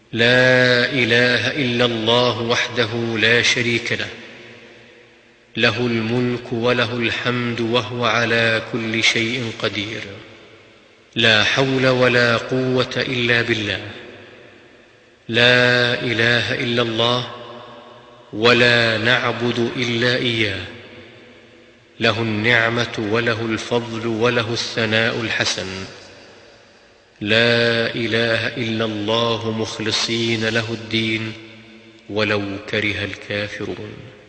لا إله إلا الله وحده لا شريك له، له الملك وله الحمد وهو على كل شيء قدير. لا حول ولا قوة إلا بالله. لا إله إلا الله ولا نعبد إلا إياه، له النعمة وله الفضل وله الثناء الحسن. لا إله إلا الله مخلصين له الدين ولو كره الكافرون.